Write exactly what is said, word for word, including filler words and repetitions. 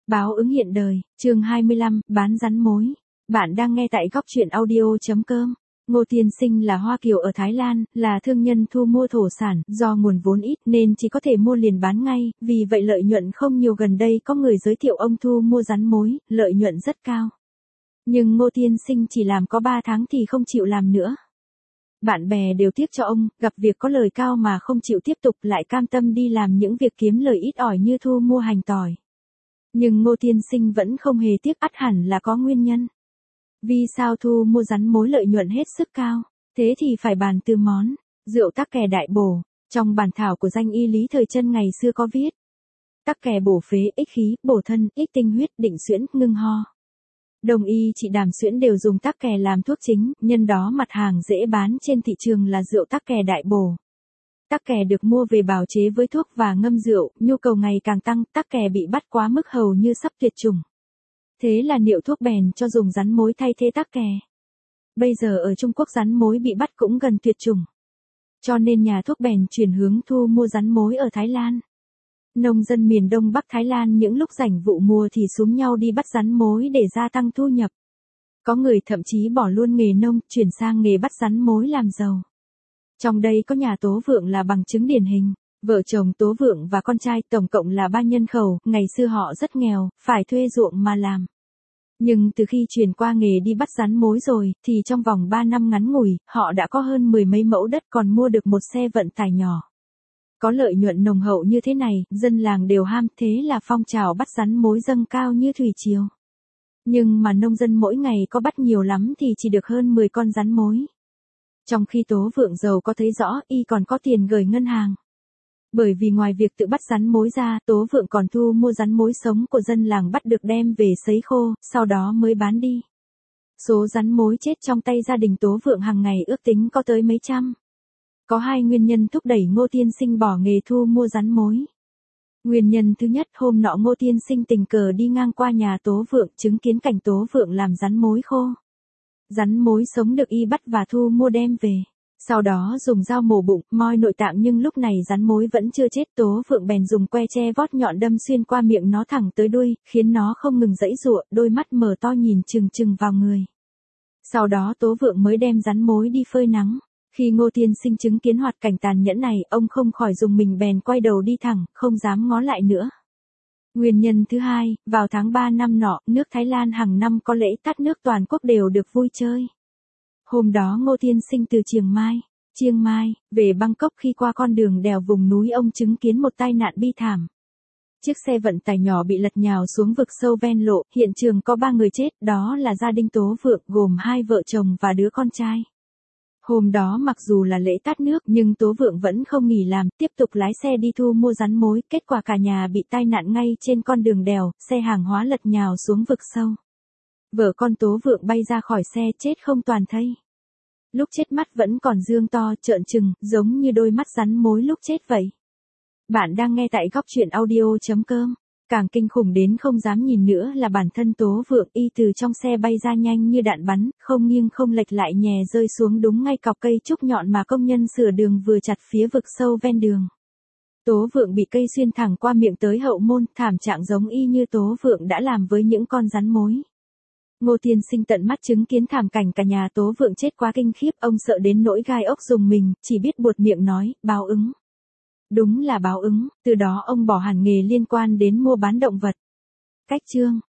Báo ứng hiện đời, chương hai mươi lăm, bán rắn mối. Bạn đang nghe tại góc truyện audio.com. Ngô Tiên Sinh là Hoa Kiều ở Thái Lan, là thương nhân thu mua thổ sản, do nguồn vốn ít nên chỉ có thể mua liền bán ngay, vì vậy lợi nhuận không nhiều. Gần đây có người giới thiệu ông thu mua rắn mối, lợi nhuận rất cao. Nhưng Ngô Tiên Sinh chỉ làm có ba tháng thì không chịu làm nữa. Bạn bè đều tiếc cho ông, gặp việc có lời cao mà không chịu tiếp tục, lại cam tâm đi làm những việc kiếm lời ít ỏi như thu mua hành tỏi. Nhưng Ngô Tiên Sinh vẫn không hề tiếc, ắt hẳn là có nguyên nhân. Vì sao thu mua rắn mối lợi nhuận hết sức cao? Thế thì phải bàn từ món rượu tắc kè đại bổ. Trong bản thảo của danh y Lý Thời Trân ngày xưa có viết: tắc kè bổ phế, ích khí, bổ thân, ích tinh huyết, định suyễn, ngưng ho. Đồng y trị đàm suyễn đều dùng tắc kè làm thuốc chính, nhân đó mặt hàng dễ bán trên thị trường là rượu tắc kè đại bổ. Tắc kè được mua về bào chế với thuốc và ngâm rượu, nhu cầu ngày càng tăng, tắc kè bị bắt quá mức hầu như sắp tuyệt chủng. Thế là niệu thuốc bèn cho dùng rắn mối thay thế tắc kè. Bây giờ ở Trung Quốc rắn mối bị bắt cũng gần tuyệt chủng. Cho nên nhà thuốc bèn chuyển hướng thu mua rắn mối ở Thái Lan. Nông dân miền Đông Bắc Thái Lan những lúc rảnh vụ mùa thì xúm nhau đi bắt rắn mối để gia tăng thu nhập. Có người thậm chí bỏ luôn nghề nông, chuyển sang nghề bắt rắn mối làm giàu. Trong đây có nhà Tố Vượng là bằng chứng điển hình. Vợ chồng Tố Vượng và con trai tổng cộng là ba nhân khẩu, ngày xưa họ rất nghèo, phải thuê ruộng mà làm. Nhưng từ khi chuyển qua nghề đi bắt rắn mối rồi, thì trong vòng ba năm ngắn ngủi, họ đã có hơn mười mấy mẫu đất, còn mua được một xe vận tải nhỏ. Có lợi nhuận nồng hậu như thế này, dân làng đều ham, thế là phong trào bắt rắn mối dâng cao như thủy triều. Nhưng mà nông dân mỗi ngày có bắt nhiều lắm thì chỉ được hơn mười con rắn mối. Trong khi Tố Vượng giàu có thấy rõ, y còn có tiền gửi ngân hàng. Bởi vì ngoài việc tự bắt rắn mối ra, Tố Vượng còn thu mua rắn mối sống của dân làng bắt được đem về sấy khô, sau đó mới bán đi. Số rắn mối chết trong tay gia đình Tố Vượng hàng ngày ước tính có tới mấy trăm. Có hai nguyên nhân thúc đẩy Ngô Tiên Sinh bỏ nghề thu mua rắn mối. Nguyên nhân thứ nhất, hôm nọ Ngô Tiên Sinh tình cờ đi ngang qua nhà Tố Vượng, chứng kiến cảnh Tố Vượng làm rắn mối khô. Rắn mối sống được y bắt và thu mua đem về. Sau đó dùng dao mổ bụng, moi nội tạng, nhưng lúc này rắn mối vẫn chưa chết. Tố Vượng bèn dùng que tre vót nhọn đâm xuyên qua miệng nó thẳng tới đuôi, khiến nó không ngừng giãy giụa, đôi mắt mở to nhìn chừng chừng vào người. Sau đó Tố Vượng mới đem rắn mối đi phơi nắng. Khi Ngô Tiên Sinh chứng kiến hoạt cảnh tàn nhẫn này, ông không khỏi rùng mình, bèn quay đầu đi thẳng, không dám ngó lại nữa. Nguyên nhân thứ hai, vào tháng ba năm nọ, nước Thái Lan hàng năm có lễ tát nước toàn quốc đều được vui chơi. Hôm đó Ngô Tiên Sinh từ Chiang Mai, Chiang Mai, về Bangkok, khi qua con đường đèo vùng núi ông chứng kiến một tai nạn bi thảm. Chiếc xe vận tải nhỏ bị lật nhào xuống vực sâu ven lộ, hiện trường có ba người chết, đó là gia đình Tố Vượng, gồm hai vợ chồng và đứa con trai. Hôm đó mặc dù là lễ tát nước nhưng Tố Vượng vẫn không nghỉ làm, tiếp tục lái xe đi thu mua rắn mối, kết quả cả nhà bị tai nạn ngay trên con đường đèo, xe hàng hóa lật nhào xuống vực sâu. Vợ con Tố Vượng bay ra khỏi xe chết không toàn thây. Lúc chết mắt vẫn còn dương to, trợn trừng, giống như đôi mắt rắn mối lúc chết vậy. Bạn đang nghe tại góc truyện audio.com. Càng kinh khủng đến không dám nhìn nữa là bản thân Tố Vượng, y từ trong xe bay ra nhanh như đạn bắn, không nghiêng không lệch lại nhè rơi xuống đúng ngay cọc cây trúc nhọn mà công nhân sửa đường vừa chặt phía vực sâu ven đường. Tố Vượng bị cây xuyên thẳng qua miệng tới hậu môn, thảm trạng giống y như Tố Vượng đã làm với những con rắn mối. Ngô Tiên Sinh tận mắt chứng kiến thảm cảnh cả nhà Tố Vượng chết quá kinh khiếp, ông sợ đến nỗi gai ốc rùng mình, chỉ biết buột miệng nói, báo ứng. Đúng là báo ứng, từ đó ông bỏ hẳn nghề liên quan đến mua bán động vật. Cách chương